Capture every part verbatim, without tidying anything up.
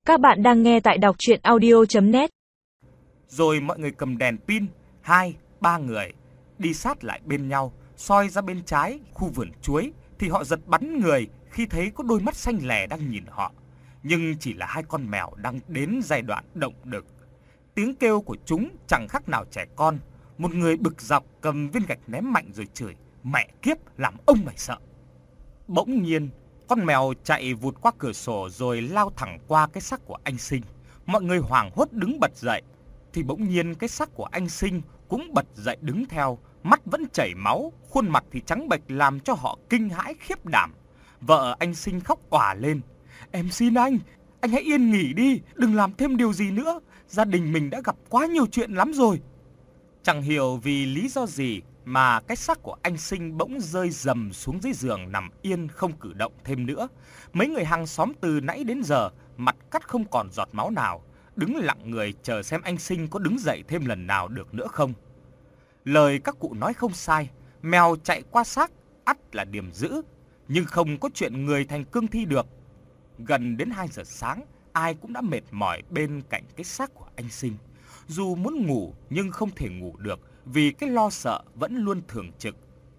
Các bạn đang nghe tại đọc truyện audio chấm net. Rồi mọi người cầm đèn pin, hai, ba người, đi sát lại bên nhau, soi ra bên trái khu vườn chuối, thì họ giật bắn người khi thấy có đôi mắt xanh lè đang nhìn họ. Nhưng chỉ là hai con mèo đang đến giai đoạn động đực. Tiếng kêu của chúng chẳng khác nào trẻ con. Một người bực dọc cầm viên gạch ném mạnh rồi chửi: "Mẹ kiếp, làm ông mày sợ." Bỗng nhiên, con mèo chạy vụt qua cửa sổ rồi lao thẳng qua cái xác của anh Sinh. Mọi người hoảng hốt đứng bật dậy, thì bỗng nhiên cái xác của anh Sinh cũng bật dậy đứng theo, mắt vẫn chảy máu, khuôn mặt thì trắng bệch làm cho họ kinh hãi khiếp đảm. Vợ anh Sinh khóc òa lên: "Em xin anh, anh hãy yên nghỉ đi, đừng làm thêm điều gì nữa, gia đình mình đã gặp quá nhiều chuyện lắm rồi." Chẳng hiểu vì lý do gì mà cái xác của anh Sinh bỗng rơi rầm xuống dưới giường nằm yên không cử động thêm nữa. Mấy người hàng xóm từ nãy đến giờ mặt cắt không còn giọt máu nào, đứng lặng người chờ xem anh Sinh có đứng dậy thêm lần nào được nữa không. Lời các cụ nói không sai, mèo chạy qua xác ắt là điềm dữ, nhưng không có chuyện người thành cương thi được. Gần đến hai giờ sáng, ai cũng đã mệt mỏi bên cạnh cái xác của anh Sinh. Dù muốn ngủ nhưng không thể ngủ được vì cái lo sợ vẫn luôn thường trực.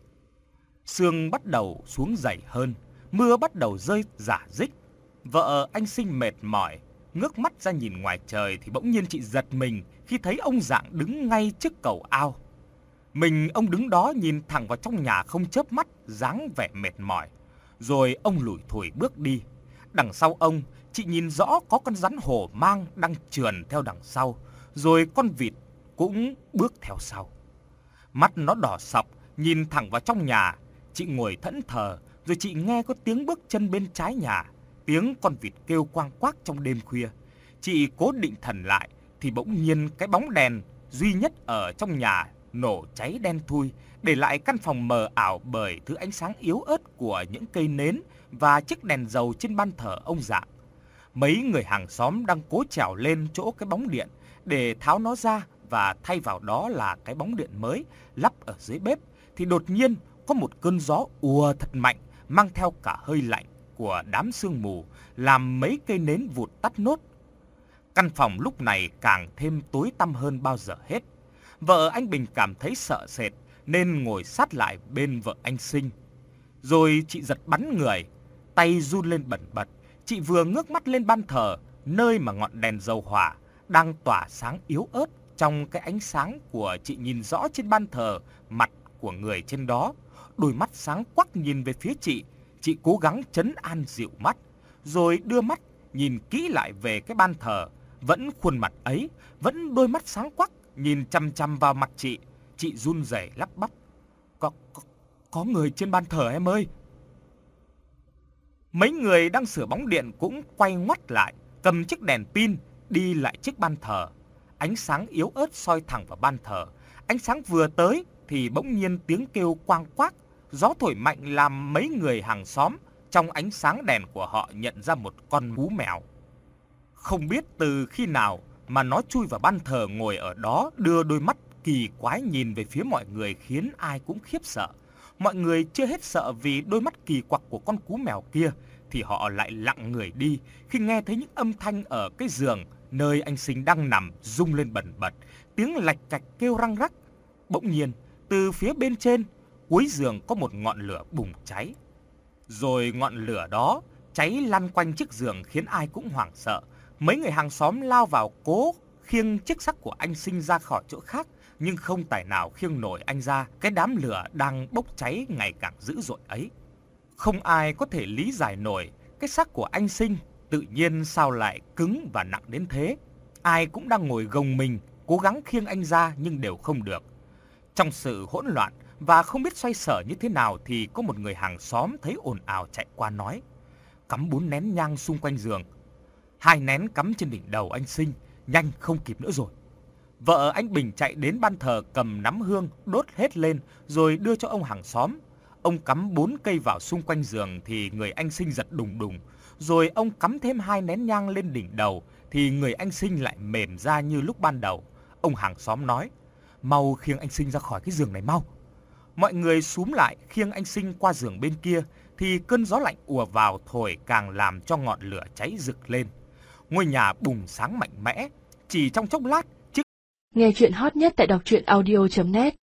Sương bắt đầu xuống dày hơn, mưa bắt đầu rơi rả rích. Vợ anh Sinh mệt mỏi, ngước mắt ra nhìn ngoài trời thì bỗng nhiên chị giật mình khi thấy ông Dạng đứng ngay trước cầu ao. Mình ông đứng đó nhìn thẳng vào trong nhà không chớp mắt, dáng vẻ mệt mỏi. Rồi ông lủi thủi bước đi. Đằng sau ông, chị nhìn rõ có con rắn hổ mang đang trườn theo đằng sau, rồi con vịt cũng bước theo sau. Mắt nó đỏ sọc, nhìn thẳng vào trong nhà. Chị ngồi thẫn thờ, rồi chị nghe có tiếng bước chân bên trái nhà, tiếng con vịt kêu quang quác trong đêm khuya. Chị cố định thần lại, thì bỗng nhiên cái bóng đèn duy nhất ở trong nhà nổ cháy đen thui, để lại căn phòng mờ ảo bởi thứ ánh sáng yếu ớt của những cây nến và chiếc đèn dầu trên ban thờ ông Dạng. Mấy người hàng xóm đang cố trèo lên chỗ cái bóng điện để tháo nó ra và thay vào đó là cái bóng điện mới lắp ở dưới bếp, thì đột nhiên có một cơn gió ùa thật mạnh, mang theo cả hơi lạnh của đám sương mù, làm mấy cây nến vụt tắt nốt. Căn phòng lúc này càng thêm tối tăm hơn bao giờ hết. Vợ anh Bình cảm thấy sợ sệt nên ngồi sát lại bên vợ anh Sinh. Rồi chị giật bắn người, tay run lên bần bật. Chị vừa ngước mắt lên ban thờ, nơi mà ngọn đèn dầu hỏa đang tỏa sáng yếu ớt. Trong cái ánh sáng của chị nhìn rõ trên ban thờ mặt của người trên đó, đôi mắt sáng quắc nhìn về phía chị. Chị cố gắng trấn an dịu mắt, rồi đưa mắt nhìn kỹ lại về cái ban thờ. Vẫn khuôn mặt ấy, vẫn đôi mắt sáng quắc nhìn chăm chăm vào mặt chị. Chị run rẩy lắp bắp: Có, có, có người trên ban thờ em ơi. Mấy người đang sửa bóng điện cũng quay ngoắt lại, cầm chiếc đèn pin đi lại trước ban thờ. Ánh sáng yếu ớt soi thẳng vào ban thờ. Ánh sáng vừa tới thì bỗng nhiên tiếng kêu quang quác, gió thổi mạnh làm mấy người hàng xóm trong ánh sáng đèn của họ nhận ra một con cú mèo. Không biết từ khi nào mà nó chui vào ban thờ ngồi ở đó, đưa đôi mắt kỳ quái nhìn về phía mọi người khiến ai cũng khiếp sợ. Mọi người chưa hết sợ vì đôi mắt kỳ quặc của con cú mèo kia, thì họ lại lặng người đi khi nghe thấy những âm thanh ở cái giường nơi anh Sinh đang nằm rung lên bần bật, tiếng lạch cạch kêu răng rắc. Bỗng nhiên, từ phía bên trên, cuối giường có một ngọn lửa bùng cháy. Rồi ngọn lửa đó cháy lăn quanh chiếc giường khiến ai cũng hoảng sợ. Mấy người hàng xóm lao vào cố khiêng chiếc xác của anh Sinh ra khỏi chỗ khác, nhưng không tài nào khiêng nổi anh ra cái đám lửa đang bốc cháy ngày càng dữ dội ấy. Không ai có thể lý giải nổi cái xác của anh Sinh tự nhiên sao lại cứng và nặng đến thế. Ai cũng đang ngồi gồng mình cố gắng khiêng anh ra nhưng đều không được. Trong sự hỗn loạn và không biết xoay sở như thế nào thì có một người hàng xóm thấy ồn ào chạy qua nói: Cắm bốn nén nhang xung quanh giường. Hai nén cắm trên đỉnh đầu anh Sinh, nhanh không kịp nữa rồi. Vợ anh Bình chạy đến ban thờ cầm nắm hương đốt hết lên rồi đưa cho ông hàng xóm. Ông cắm bốn cây vào xung quanh giường thì người anh Sinh giật đùng đùng. Rồi ông cắm thêm hai nén nhang lên đỉnh đầu thì người anh Sinh lại mềm ra như lúc ban đầu. Ông hàng xóm nói: Mau khiêng anh Sinh ra khỏi cái giường này mau. Mọi người xúm lại khiêng anh Sinh qua giường bên kia thì cơn gió lạnh ùa vào thổi càng làm cho ngọn lửa cháy rực lên. ngôi nhà bùng sáng mạnh mẽ. Chỉ trong chốc lát, chiếc Nghe chuyện hot nhất tại đọc truyện audio chấm net